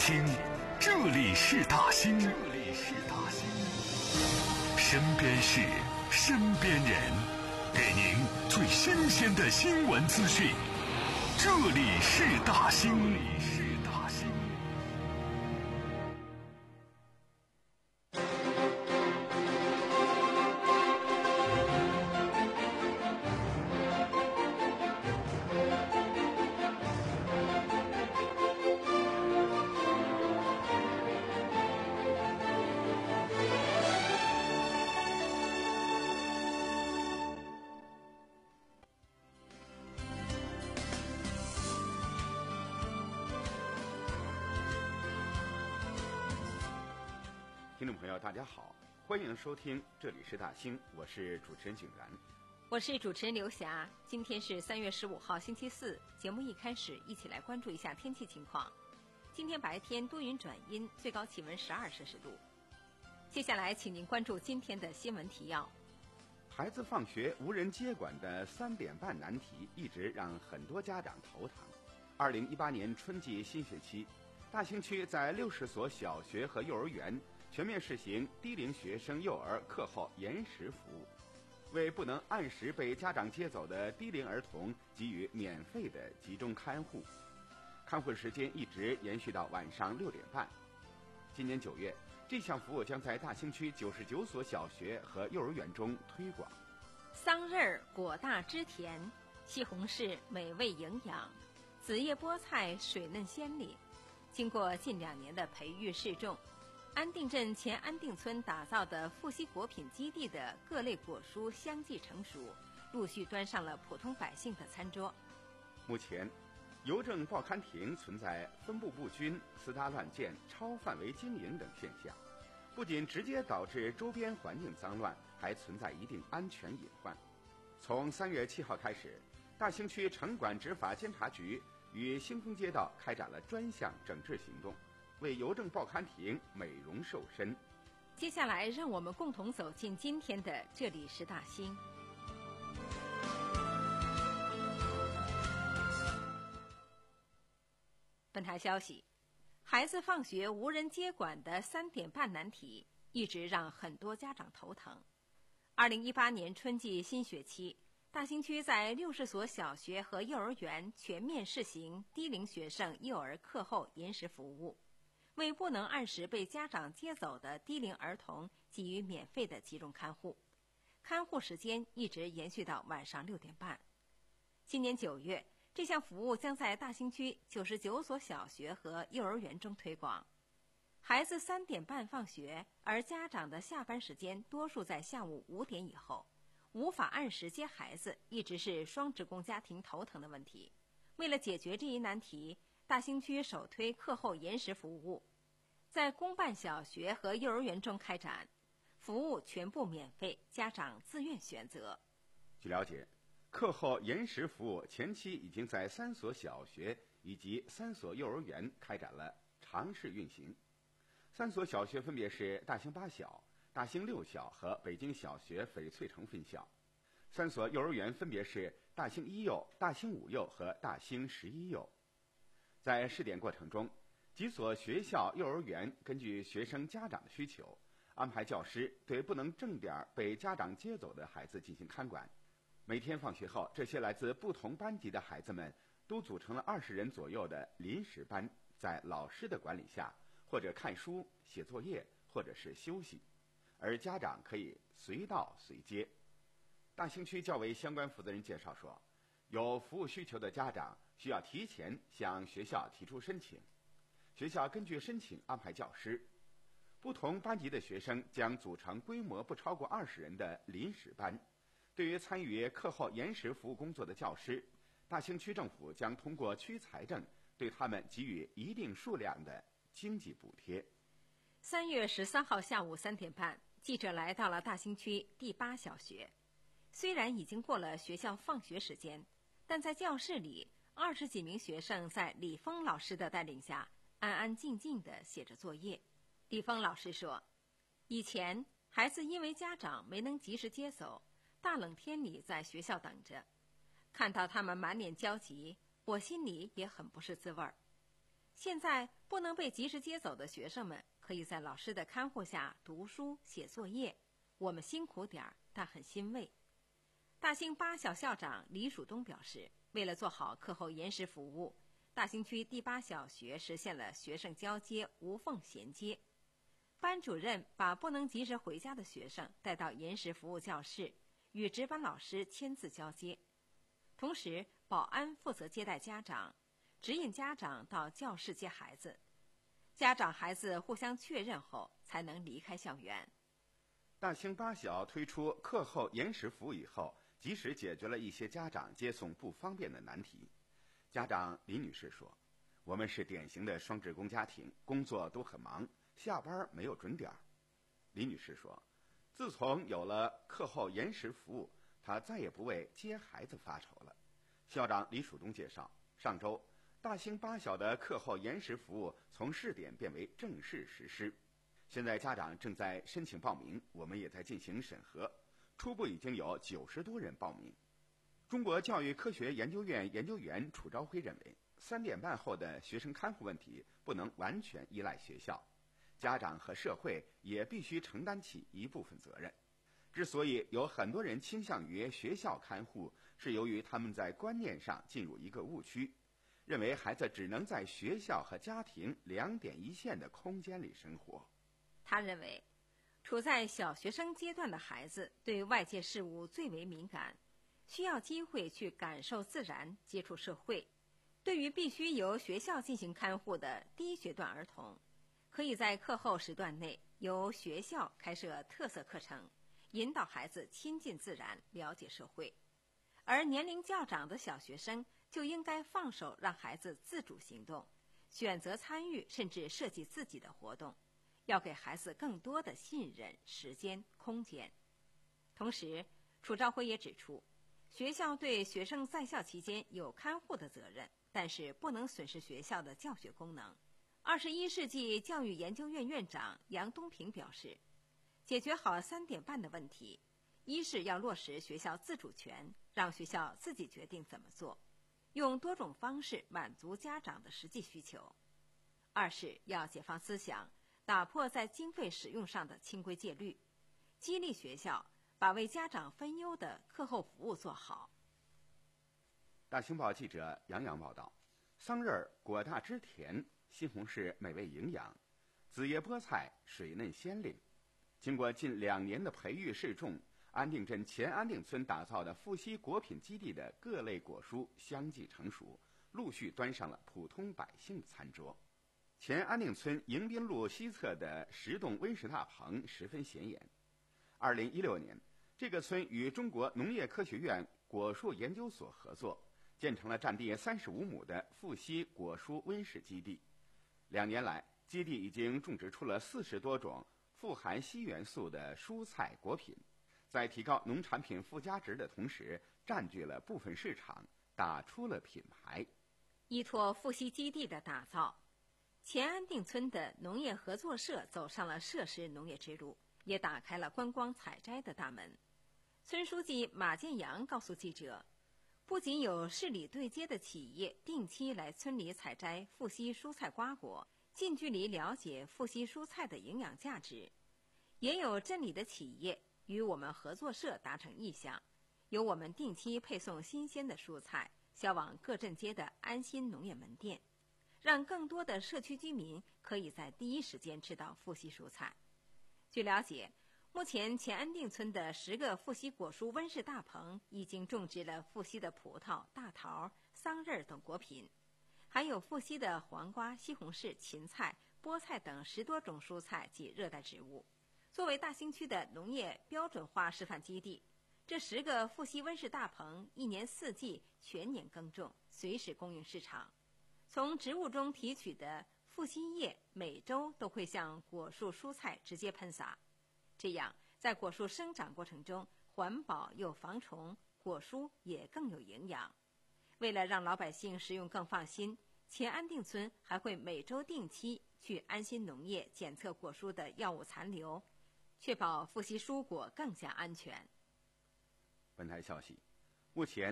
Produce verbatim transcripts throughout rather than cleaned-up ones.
兴，这里是大兴，这里是大兴。身边事，身边人，给您最新鲜的新闻资讯。这里是大兴，这里是大兴。 听众朋友大家好，欢迎收听这里是大兴，我是主持人景然， 我是主持人刘霞。今天是三月十五号星期四，节目一开始一起来关注一下天气情况。今天白天多云转阴，最高气温十二摄氏度。接下来请您关注今天的新闻提要。 孩子放学无人接管的三点半难题一直让很多家长头疼。二零一八年春季新学期，大兴区在六十所小学和幼儿园全面试行低龄学生幼儿课后延时服务，为不能按时被家长接走的低龄儿童给予免费的集中看护，看护时间一直延续到晚上六点半。今年九月，这项服务将在大兴区九十九所小学和幼儿园中推广。 桑葚儿果大枝甜，西红柿美味营养，紫叶菠菜水嫩鲜丽。经过近两年的培育试种，安定镇前安定村打造的富硒果品基地的各类果蔬相继成熟，陆续端上了普通百姓的餐桌。 目前，邮政报刊亭存在分布不均、私搭乱建、超范围经营等现象，不仅直接导致周边环境脏乱，还存在一定安全隐患。从三月七号开始，大兴区城管执法监察局与兴丰街道开展了专项整治行动，为邮政报刊亭美容瘦身。 接下来让我们共同走进今天的这里是大兴。本台消息，孩子放学无人接管的三点半难题一直让很多家长头疼。二零一八年春季新学期，大兴区在六十所小学和幼儿园全面试行低龄学生幼儿课后延时服务，为不能按时被家长接走的低龄儿童给予免费的集中看护，看护时间一直延续到晚上六点半。今年九月，这项服务将在大兴区九十九所小学和幼儿园中推广。孩子三点半放学，而家长的下班时间多数在下午五点以后，无法按时接孩子一直是双职工家庭头疼的问题。为了解决这一难题，大兴区首推课后延时服务，在公办小学和幼儿园中开展，服务全部免费，家长自愿选择。 据了解，课后延时服务前期已经在三所小学以及三所幼儿园开展了尝试运行。三所小学分别是大兴八小、大兴六小和北京小学翡翠城分校。三所幼儿园分别是大兴一幼、大兴五幼和大兴十一幼。在试点过程中，几所学校幼儿园根据学生家长的需求，安排教师对不能正点被家长接走的孩子进行看管。每天放学后，这些来自不同班级的孩子们都组成了二十人左右的临时班，在老师的管理下，或者看书、写作业，或者是休息，而家长可以随到随接。大兴区教委相关负责人介绍说，有服务需求的家长需要提前向学校提出申请，学校根据申请安排教师。不同班级的学生将组成规模不超过二十人的临时班。对于参与课后延时服务工作的教师，大兴区政府将通过区财政对他们给予一定数量的经济补贴。 三月十三号下午三点半，记者来到了大兴区第八小学。虽然已经过了学校放学时间，但在教室里，二十几名学生在李峰老师的带领下，安安静静地写着作业。李峰老师说，以前孩子因为家长没能及时接走，大冷天里在学校等着，看到他们满脸焦急，我心里也很不是滋味儿。 现在不能被及时接走的学生们，可以在老师的看护下读书写作业。我们辛苦点儿，但很欣慰。大兴八小校长李曙东表示，为了做好课后延时服务，大兴区第八小学实现了学生交接无缝衔接。班主任把不能及时回家的学生带到延时服务教室，与值班老师签字交接。同时，保安负责接待家长，指引家长到教室接孩子。家长孩子互相确认后，才能离开校园。 大兴八小推出课后延时服务以后，及时解决了一些家长接送不方便的难题。家长李女士说，我们是典型的双职工家庭，工作都很忙，下班没有准点。李女士说，自从有了课后延时服务，她再也不为接孩子发愁了。校长李曙东介绍，上周大兴八小的课后延时服务从试点变为正式实施，现在家长正在申请报名，我们也在进行审核，初步已经有九十多人报名。中国教育科学研究院研究员楚昭辉认为，三点半后的学生看护问题不能完全依赖学校，家长和社会也必须承担起一部分责任。之所以有很多人倾向于学校看护，是由于他们在观念上进入一个误区，认为孩子只能在学校和家庭两点一线的空间里生活。 他认为，处在小学生阶段的孩子对外界事物最为敏感，需要机会去感受自然，接触社会。对于必须由学校进行看护的低学段儿童，可以在课后时段内由学校开设特色课程，引导孩子亲近自然，了解社会。而年龄较长的小学生就应该放手让孩子自主行动，选择参与甚至设计自己的活动，要给孩子更多的信任、时间、空间。同时，楚昭辉也指出，学校对学生在校期间有看护的责任，但是不能损失学校的教学功能。二十一世纪教育研究院院长杨东平表示，解决好三点半的问题，一是要落实学校自主权，让学校自己决定怎么做，用多种方式满足家长的实际需求；二是要解放思想，打破在经费使用上的清规戒律，激励学校把为家长分忧的课后服务做好。 大兴报记者杨洋报道，桑葚果大汁甜，西红柿美味营养，紫叶菠菜水嫩鲜灵。经过近两年的培育试种，安定镇前安定村打造的富硒果品基地的各类果蔬相继成熟，陆续端上了普通百姓的餐桌。前安定村迎宾路西侧的十栋温室大棚十分显眼。二零一六年，这个村与中国农业科学院果树研究所合作，建成了占地三十五亩的富硒果蔬温室基地。两年来，基地已经种植出了四十多种富含硒元素的蔬菜果品，在提高农产品附加值的同时，占据了部分市场，打出了品牌。 依托富硒基地的打造，前安定村的农业合作社走上了设施农业之路，也打开了观光采摘的大门。村书记马建阳告诉记者，不仅有市里对接的企业定期来村里采摘富硒蔬菜瓜果，近距离了解富硒蔬菜的营养价值，也有镇里的企业与我们合作社达成意向，由我们定期配送新鲜的蔬菜销往各镇街的安心农业门店，让更多的社区居民可以在第一时间吃到富硒蔬菜。据了解，目前前安定村的十个富硒果蔬温室大棚已经种植了富硒的葡萄、大桃、桑葚等果品，还有富硒的黄瓜、西红柿、芹菜、菠菜等十多种蔬菜及热带植物。作为大兴区的农业标准化示范基地，这十个富硒温室大棚一年四季全年耕种，随时供应市场。从植物中提取的富硒液每周都会向果树蔬菜直接喷洒，这样在果树生长过程中环保又防虫，果蔬也更有营养。为了让老百姓食用更放心，前安定村还会每周定期去安心农业检测果蔬的药物残留，确保富硒蔬果更加安全。 本台消息，目前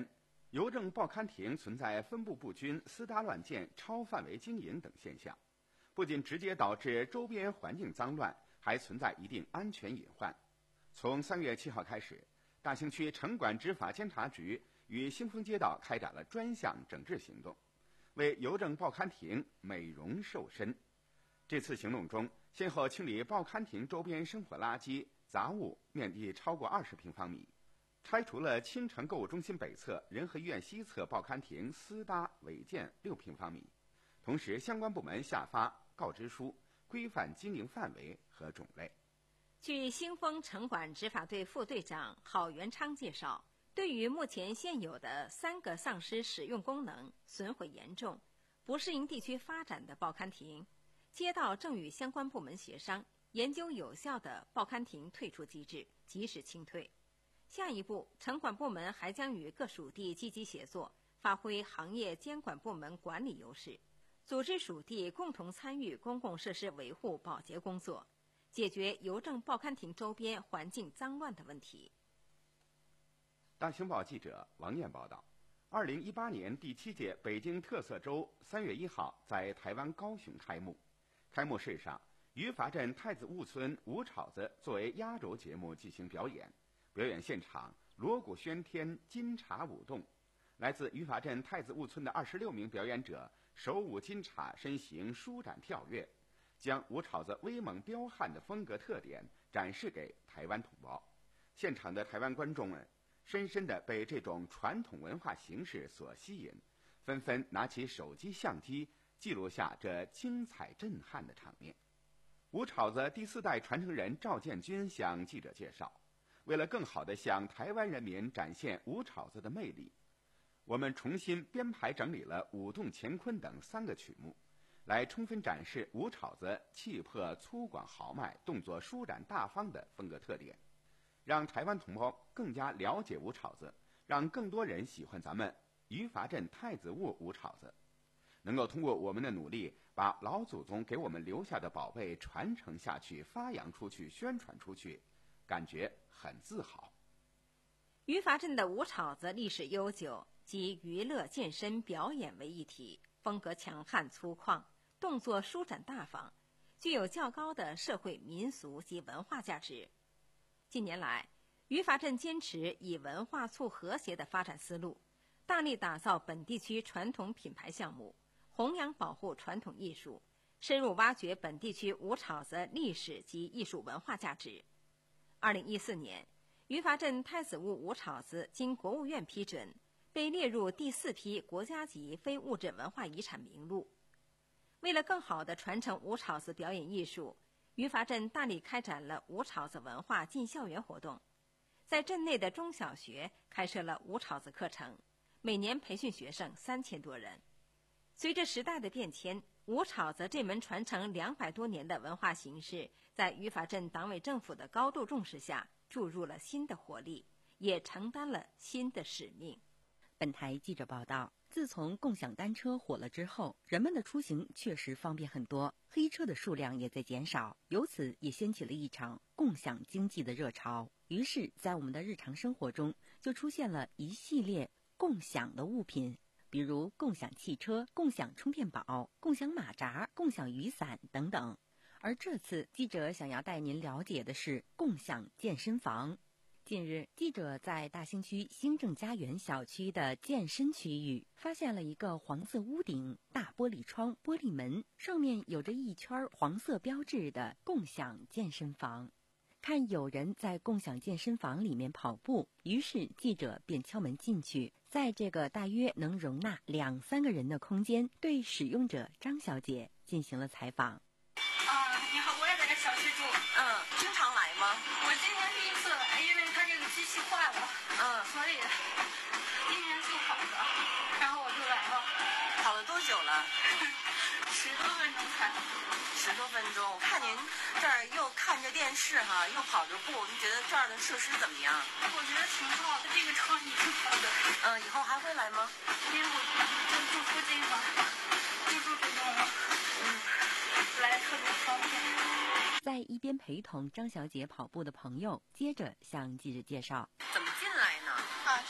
邮政报刊亭存在分布不均、私搭乱建、超范围经营等现象，不仅直接导致周边环境脏乱，还存在一定安全隐患。从三月七号开始，大兴区城管执法监察局与兴丰街道开展了专项整治行动，为邮政报刊亭美容瘦身。这次行动中，先后清理报刊亭周边生活垃圾、杂物面积超过二十平方米，拆除了青城购物中心北侧、仁和医院西侧报刊亭私搭违建六平方米。同时，相关部门下发告知书，规范经营范围和种类。 据兴丰城管执法队副队长郝元昌介绍，对于目前现有的三个丧失使用功能、损毁严重、不适应地区发展的报刊亭，街道正与相关部门协商，研究有效的报刊亭退出机制，及时清退。下一步，城管部门还将与各属地积极协作，发挥行业监管部门管理优势，组织属地共同参与公共设施维护保洁工作，解决邮政报刊亭周边环境脏乱的问题。 大兴报记者王艳报道，二零一八年第七届北京特色周三月一号在台湾高雄开幕。开幕式上，于法镇太子坞村吴炒子作为压轴节目进行表演，表演现场锣鼓喧天，金镲舞动。来自于法镇太子坞村的二十六名表演者手舞金镲，身形舒展跳跃，将吴炒子威猛彪悍的风格特点展示给台湾同胞。现场的台湾观众们深深地被这种传统文化形式所吸引，纷纷拿起手机相机记录下这精彩震撼的场面。吴炒子第四代传承人赵建军向记者介绍，为了更好地向台湾人民展现吴炒子的魅力，我们重新编排整理了舞动乾坤等三个曲目，来充分展示吴炒子气魄粗犷豪迈、动作舒展大方的风格特点，让台湾同胞更加了解吴炒子，让更多人喜欢咱们于法镇太子坞吴炒子。能够通过我们的努力，把老祖宗给我们留下的宝贝传承下去、发扬出去、宣传出去，感觉很自豪。 于法镇的吴炒子历史悠久，集娱乐、健身、表演为一体，风格强悍粗犷，动作舒展大方，具有较高的社会民俗及文化价值。近年来，于法镇坚持以文化促和谐的发展思路，大力打造本地区传统品牌项目，弘扬保护传统艺术，深入挖掘本地区吴炒子历史及艺术文化价值。二零一四年，于法镇太子坞吴炒子经国务院批准，被列入第四批国家级非物质文化遗产名录。为了更好地传承吴炒子表演艺术，于法镇大力开展了吴炒子文化进校园活动，在镇内的中小学开设了吴炒子课程，每年培训学生三千多人。随着时代的变迁，吴炒子这门传承两百多年的文化形式，在于法镇党委政府的高度重视下，注入了新的活力，也承担了新的使命。 本台记者报道，自从共享单车火了之后，人们的出行确实方便很多，黑车的数量也在减少，由此也掀起了一场共享经济的热潮。于是，在我们的日常生活中，就出现了一系列共享的物品，比如共享汽车、共享充电宝、共享马扎、共享雨伞等等。而这次记者想要带您了解的是共享健身房。近日，记者在大兴区兴正家园小区的健身区域发现了一个黄色屋顶、大玻璃窗、玻璃门，上面有着一圈黄色标志的共享健身房。看有人在共享健身房里面跑步，于是记者便敲门进去，在这个大约能容纳两三个人的空间，对使用者张小姐进行了采访。 啊，你好，我也在这小区住。 嗯，经常来吗？ 我今年第一次来，因为它这个机器坏了， 嗯， 所以今年就好的，然后我就来了。 跑了多久了？ 十多分钟才。 十多分钟。我看您这儿又看着电视哈，又跑着步，您觉得这儿的设施怎么样？ 我觉得挺好的，这个场地挺好的。 嗯，以后还会来吗？ 因为我就住附近嘛，就住这栋了，嗯，来特别方便。 在一边陪同张小姐跑步的朋友，接着向记者介绍： 怎么进来呢？ 啊，是门口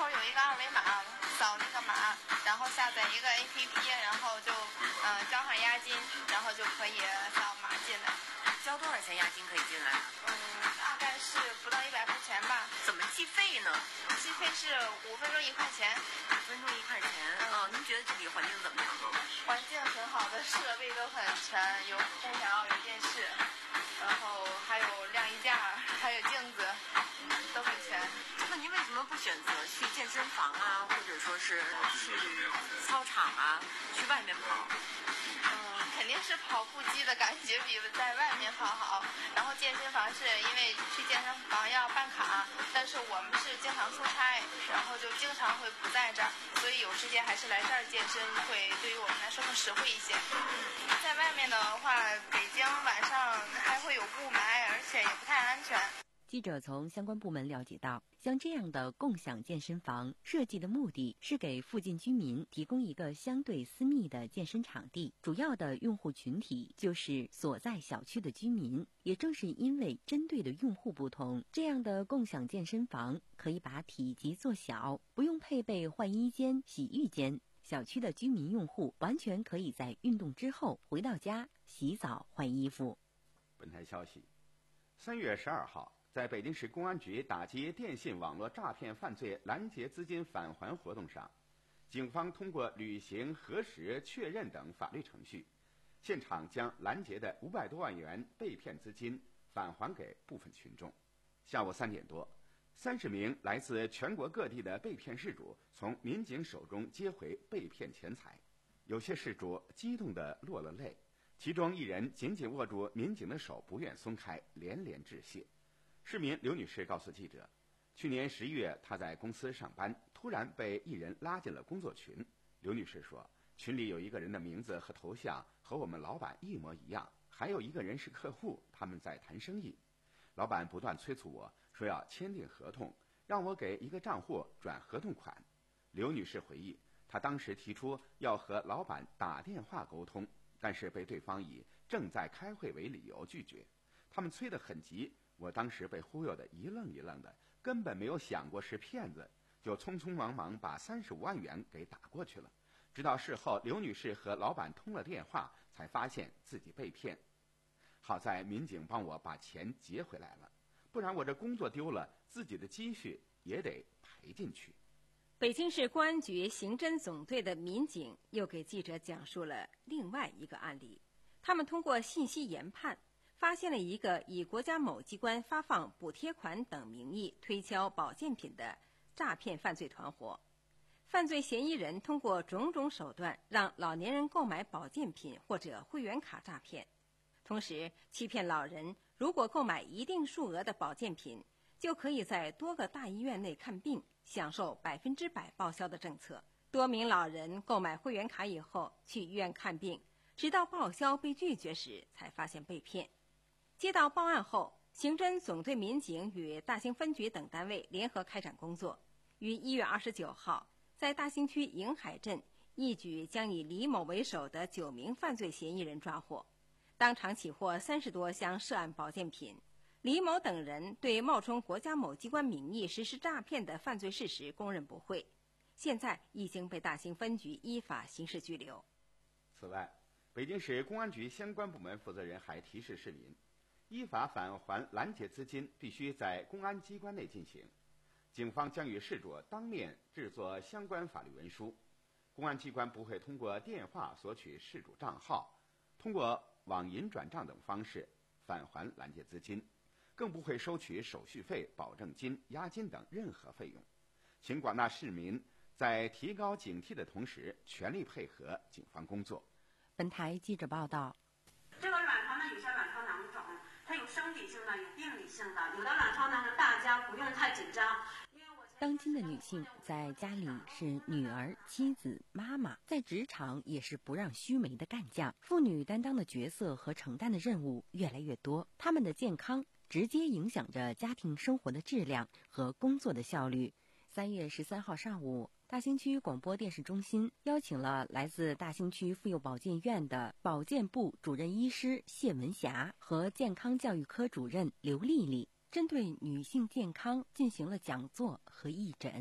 口有一个二维码，扫那个码，然后下载一个 A P P， 然后就嗯、呃、交上押金，然后就可以扫码进来。 交多少钱押金可以进来？ 嗯，大概是不到一百块钱吧。 怎么计费呢？ 计费是五分钟一块钱。 五分钟一块钱。啊、嗯，您觉得这里环境怎么样？ 环境挺好的，设备都很全，有空调，有电视，然后还有晾衣架，还有镜子，都很全。 那您为什么不选择去健身房啊，或者说是去操场啊，去外面跑？ 嗯，肯定是跑步机的感觉比在外面跑好。然后健身房是因为去健身房要办卡，但是我们是经常出差，然后就经常会不在这儿，所以有时间还是来这儿健身会对于我们来说更实惠一些。在外面的话，北京晚上还会有雾霾，而且也不太安全。 记者从相关部门了解到，像这样的共享健身房设计的目的是给附近居民提供一个相对私密的健身场地，主要的用户群体就是所在小区的居民。也正是因为针对的用户不同，这样的共享健身房可以把体积做小，不用配备换衣间、洗浴间，小区的居民用户完全可以在运动之后回到家洗澡换衣服。 本台消息，三月十二号，在北京市公安局打击电信网络诈骗犯罪拦截资金返还活动上，警方通过履行核实、确认等法律程序，现场将拦截的五百多万元被骗资金返还给部分群众。下午三点多，三十名来自全国各地的被骗事主从民警手中接回被骗钱财，有些事主激动地落了泪，其中一人紧紧握住民警的手不愿松开，连连致谢。市民刘女士告诉记者，去年十一月她在公司上班，突然被一人拉进了工作群。刘女士说，群里有一个人的名字和头像和我们老板一模一样，还有一个人是客户，他们在谈生意。老板不断催促我说要签订合同，让我给一个账户转合同款。刘女士回忆，她当时提出要和老板打电话沟通，但是被对方以正在开会为理由拒绝。他们催得很急，我当时被忽悠得一愣一愣的，根本没有想过是骗子，就匆匆忙忙把三十五万元给打过去了。直到事后刘女士和老板通了电话，才发现自己被骗。好在民警帮我把钱结回来了，不然我这工作丢了，自己的积蓄也得赔进去。 北京市公安局刑侦总队的民警又给记者讲述了另外一个案例，他们通过信息研判，发现了一个以国家某机关发放补贴款等名义推销保健品的诈骗犯罪团伙。犯罪嫌疑人通过种种手段让老年人购买保健品或者会员卡诈骗，同时欺骗老人如果购买一定数额的保健品，就可以在多个大医院内看病，享受百分之百报销的政策。多名老人购买会员卡以后去医院看病，直到报销被拒绝时才发现被骗。接到报案后，刑侦总队民警与大兴分局等单位联合开展工作，于一月二十九号在大兴区迎海镇一举将以李某为首的九名犯罪嫌疑人抓获，当场起获三十多箱涉案保健品。李某等人对冒充国家某机关名义实施诈骗的犯罪事实供认不讳，现在已经被大兴分局依法刑事拘留。 此外，北京市公安局相关部门负责人还提示市民，依法返还拦截资金必须在公安机关内进行，警方将与事主当面制作相关法律文书，公安机关不会通过电话索取事主账号，通过网银转账等方式返还拦截资金，更不会收取手续费、保证金、押金等任何费用。请广大市民在提高警惕的同时，全力配合警方工作。 本台记者报道， 这个卵巢呢，有些卵巢囊肿，它有生理性的，有病理性的。有的卵巢囊呢，大家不用太紧张。 当今的女性在家里是女儿、妻子、妈妈，在职场也是不让须眉的干将。妇女担当的角色和承担的任务越来越多，她们的健康直接影响着家庭生活的质量和工作的效率。三月十三号上午，大兴区广播电视中心邀请了来自大兴区妇幼保健院的保健部主任医师谢文霞和健康教育科主任刘丽丽，针对女性健康进行了讲座和义诊。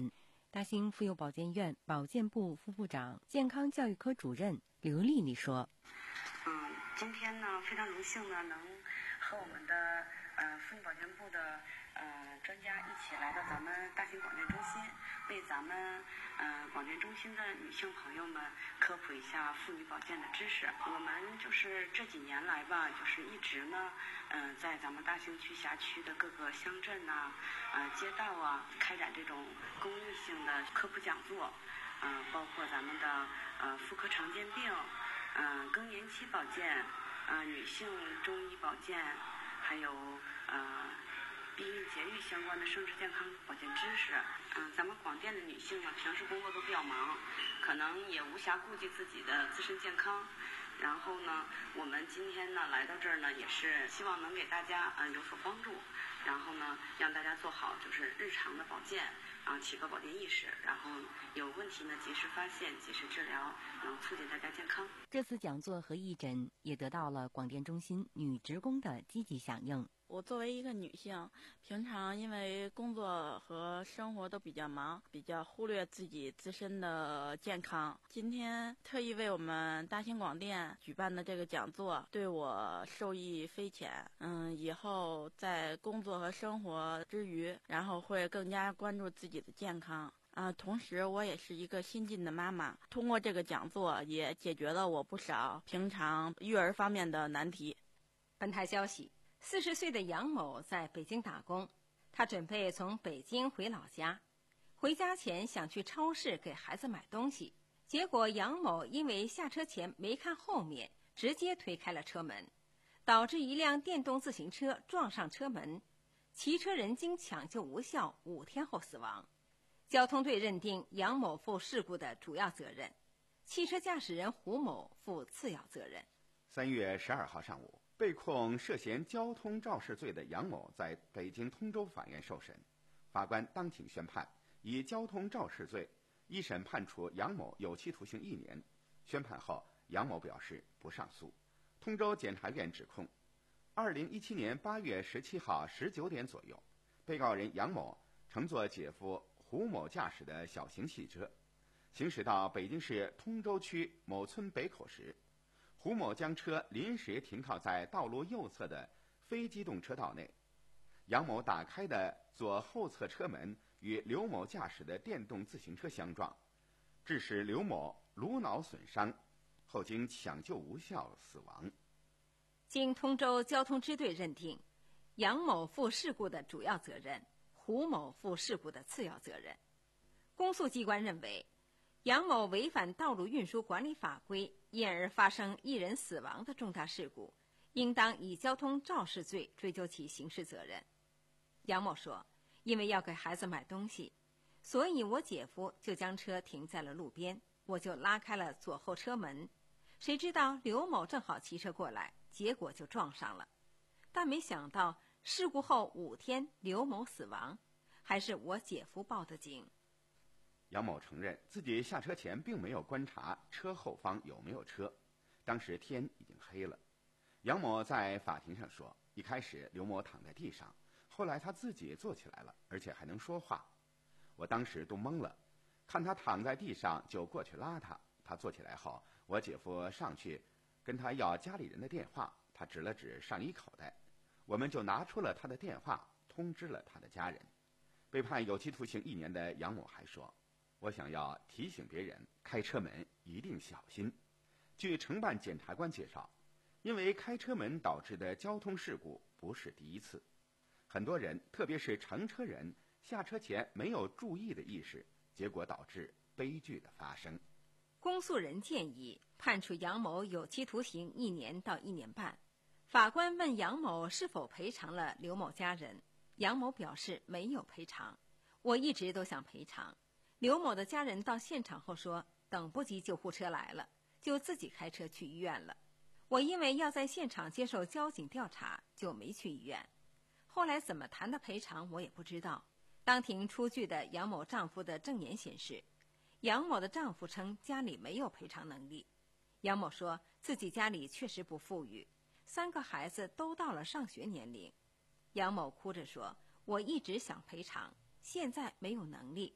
大兴妇幼保健院保健部副部长、健康教育科主任刘丽丽说：“ 嗯，今天呢，非常荣幸呢，能和我们的呃妇女保健部的呃专家一起来到咱们大兴广电中心，为咱们呃广电中心的女性朋友们科普一下妇女保健的知识。我们就是这几年来吧，就是一直呢，嗯、呃，在咱们大兴区辖区的各个乡镇呐、呃街道啊，开展这种公益性的科普讲座，嗯、呃，包括咱们的呃妇科常见病，嗯、呃，更年期保健，呃，女性中医保健，还有呃。”避孕节育相关的生殖健康保健知识。嗯，咱们广电的女性呢，平时工作都比较忙，可能也无暇顾及自己的自身健康。然后呢，我们今天呢来到这儿呢，也是希望能给大家嗯、呃、有所帮助，然后呢让大家做好就是日常的保健，啊，起个保健意识，然后有问题呢及时发现、及时治疗，能促进大家健康。 这次讲座和义诊也得到了广电中心女职工的积极响应。 我作为一个女性，平常因为工作和生活都比较忙，比较忽略自己自身的健康。今天特意为我们大兴广电举办的这个讲座，对我受益匪浅。嗯，以后在工作和生活之余，然后会更加关注自己的健康。啊，同时我也是一个新晋的妈妈，通过这个讲座也解决了我不少平常育儿方面的难题。 本台消息。四十岁的杨某在北京打工，他准备从北京回老家。回家前想去超市给孩子买东西，结果杨某因为下车前没看后面，直接推开了车门，导致一辆电动自行车撞上车门，骑车人经抢救无效，五天后死亡。交通队认定杨某负事故的主要责任，汽车驾驶人胡某负次要责任。 三月十二号上午。被控涉嫌交通肇事罪的杨某在北京通州法院受审，法官当庭宣判，以交通肇事罪，一审判处杨某有期徒刑一年。宣判后，杨某表示不上诉。通州检察院指控，二零一七年八月十七号十九点左右，被告人杨某乘坐姐夫胡某驾驶的小型汽车，行驶到北京市通州区某村北口时，胡某将车临时停靠在道路右侧的非机动车道内，杨某打开的左后侧车门与刘某驾驶的电动自行车相撞，致使刘某颅脑损伤，后经抢救无效死亡。 经通州交通支队认定，杨某负事故的主要责任，胡某负事故的次要责任。公诉机关认为，杨某违反道路运输管理法规，因而发生一人死亡的重大事故，应当以交通肇事罪追究其刑事责任。杨某说，因为要给孩子买东西，所以我姐夫就将车停在了路边，我就拉开了左后车门，谁知道刘某正好骑车过来，结果就撞上了。但没想到事故后五天刘某死亡，还是我姐夫报的警。 杨某承认自己下车前并没有观察车后方有没有车，当时天已经黑了。杨某在法庭上说，一开始刘某躺在地上，后来他自己坐起来了，而且还能说话。我当时都懵了，看他躺在地上就过去拉他，他坐起来后，我姐夫上去跟他要家里人的电话，他指了指上衣口袋，我们就拿出了他的电话，通知了他的家人。被判有期徒刑一年的杨某还说，我想要提醒别人，开车门一定小心。据承办检察官介绍，因为开车门导致的交通事故不是第一次，很多人，特别是乘车人，下车前没有注意的意识，结果导致悲剧的发生。 公诉人建议判处杨某有期徒刑一年到一年半。法官问杨某是否赔偿了刘某家人，杨某表示没有赔偿。我一直都想赔偿。刘某的家人到现场后说，等不及救护车来了，就自己开车去医院了。我因为要在现场接受交警调查，就没去医院。后来怎么谈的赔偿我也不知道。当庭出具的杨某丈夫的证言显示，杨某的丈夫称家里没有赔偿能力。杨某说自己家里确实不富裕，三个孩子都到了上学年龄。杨某哭着说，我一直想赔偿，现在没有能力。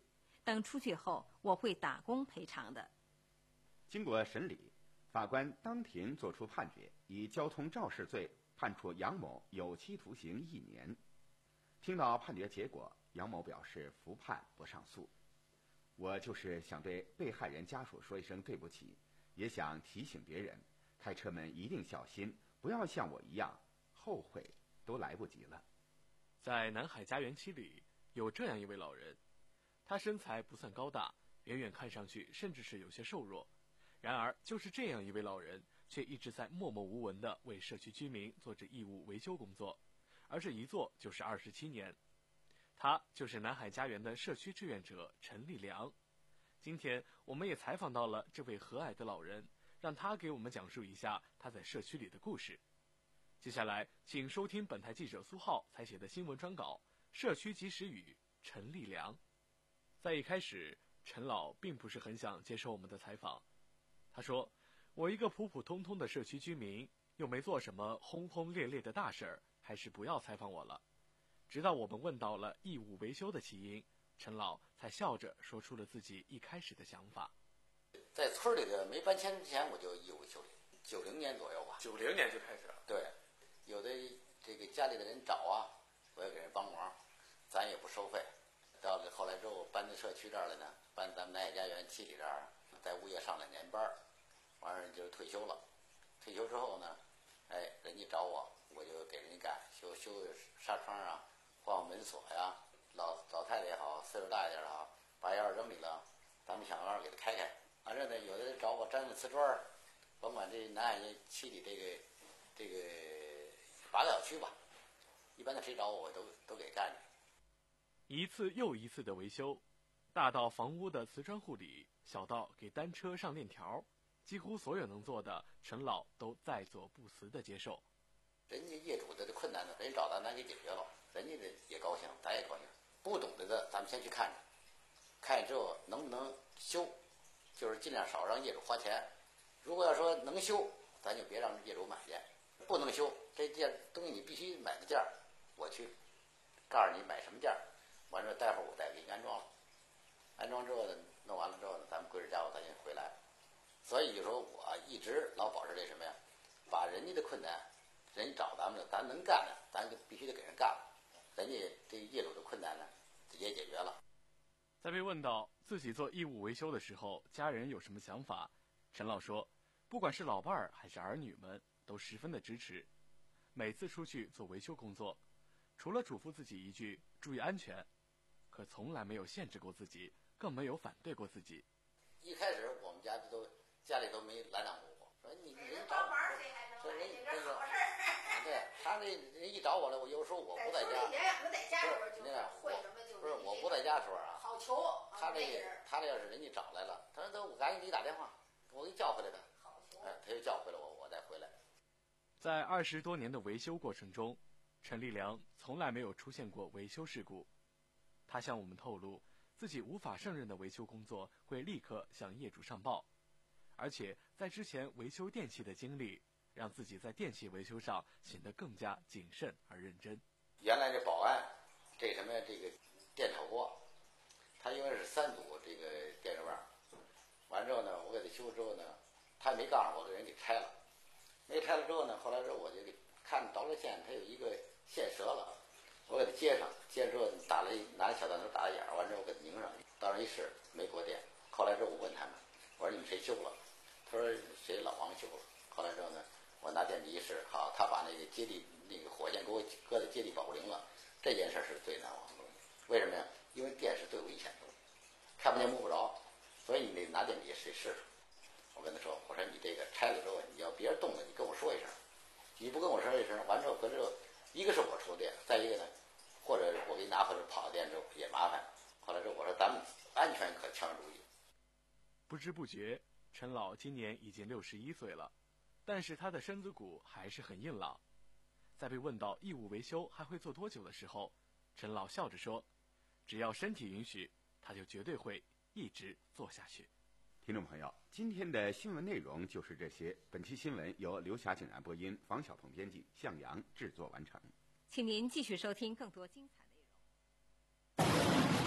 等出去后我会打工赔偿的。 经过审理，法官当庭作出判决，以交通肇事罪判处杨某有期徒刑一年。听到判决结果，杨某表示服判不上诉。我就是想对被害人家属说一声对不起，也想提醒别人，开车们一定小心，不要像我一样，后悔都来不及了。 在南海家园期里，有这样一位老人，他身材不算高大，远远看上去甚至是有些瘦弱。然而，就是这样一位老人，却一直在默默无闻地为社区居民做着义务维修工作，而这一做就是二十七年。他就是南海家园的社区志愿者陈立良。今天，我们也采访到了这位和蔼的老人，让他给我们讲述一下他在社区里的故事。接下来，请收听本台记者苏浩采写的新闻专稿《社区及时雨》陈立良。在一开始，陈老并不是很想接受我们的采访。他说：“我一个普普通通的社区居民，又没做什么轰轰烈烈的大事儿，还是不要采访我了。”直到我们问到了义务维修的起因，陈老才笑着说出了自己一开始的想法。 在村里的没搬迁之前，我就义务维修了，九零年左右吧。 九零年就开始了。 对，有的这个家里的人找啊，我也给人帮忙，咱也不收费。到了后来之后搬到社区这儿来呢，搬咱们南海家园七里这儿，在物业上两年班，完事就退休了。退休之后呢，哎，人家找我，我就给人家干，修修纱窗啊，换换门锁呀，老老太太也好，岁数大一点的好，把钥匙扔里了，咱们想办法给他开开。完事呢，有的人找我粘的瓷砖，甭管这南海七里这个这个八个小区吧，一般的谁找我，我都都给干。 一次又一次的维修，大到房屋的瓷砖护理，小到给单车上链条，几乎所有能做的，陈老都在所不辞的接受。 人家业主的困难呢，人找咱咱给解决了，人家的也高兴，咱也高兴。不懂得的，咱们先去看着，看见之后能不能修，就是尽量少让业主花钱。如果要说能修，咱就别让业主买去；不能修，这件东西你必须买的件儿，我去告诉你买什么件儿，完了待会儿我再给你安装了。安装之后呢，弄完了之后呢，咱们归置家伙咱就回来。所以就说我一直老保持这什么呀，把人家的困难。人家找咱们了，咱能干的，咱就必须得给人干了。人家这业主的困难呢，也解决了。 在被问到自己做义务维修的时候，家人有什么想法，陈老说，不管是老伴儿还是儿女们，都十分的支持。每次出去做维修工作，除了嘱咐自己一句注意安全，可从来没有限制过自己，更没有反对过自己。 一开始我们家都家里都没拦挡过我，说你人找我，说人这个。对，他这人一找我了，我有时候我不在家，不是那样，不是我不在家的时候啊， 好求。 他这他这要是人家找来了，他说都我赶紧给你打电话，我给你叫回来的，哎，他就叫回来我，我再回来。 在二十多年的维修过程中，陈立良从来没有出现过维修事故。他向我们透露，自己无法胜任的维修工作会立刻向业主上报，而且在之前维修电器的经历。让自己在电器维修上显得更加谨慎而认真。 原来这保安，这什么这个电炒锅，他因为是三组这个电热棒，完之后呢，我给他修之后呢，他也没告诉我，给人给拆了。没拆了之后呢，后来之后我就给看导热线，它有一个线折了，我给它接上，接上之后打了拿着小弹头打了眼，完之后我给它拧上，到那一试没过电。后来之后我问他们，我说你们谁修了？他说谁老王修了。后来之后呢？我拿电笔一试，好，他把那个接地那个火线给我搁在接地保护铃了，这件事是最难忘的。为什么呀？因为电是最危险的，看不见摸不着，所以你得拿电笔试试。我跟他说，我说你这个拆了之后，你要别人动了，你跟我说一声，你不跟我说一声，完之后回来之后，一个是我出电，再一个呢，或者我给你拿回来跑电之后也麻烦。后来之后我说咱们安全可强注意。 不知不觉，陈老今年已经六十一岁了。但是他的身子骨还是很硬朗。在被问到义务维修还会做多久的时候，陈老笑着说，只要身体允许，他就绝对会一直做下去。 听众朋友，今天的新闻内容就是这些。本期新闻由刘霞景然播音，房晓彤编辑，向阳制作完成。 请您继续收听更多精彩内容。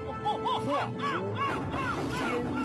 画出天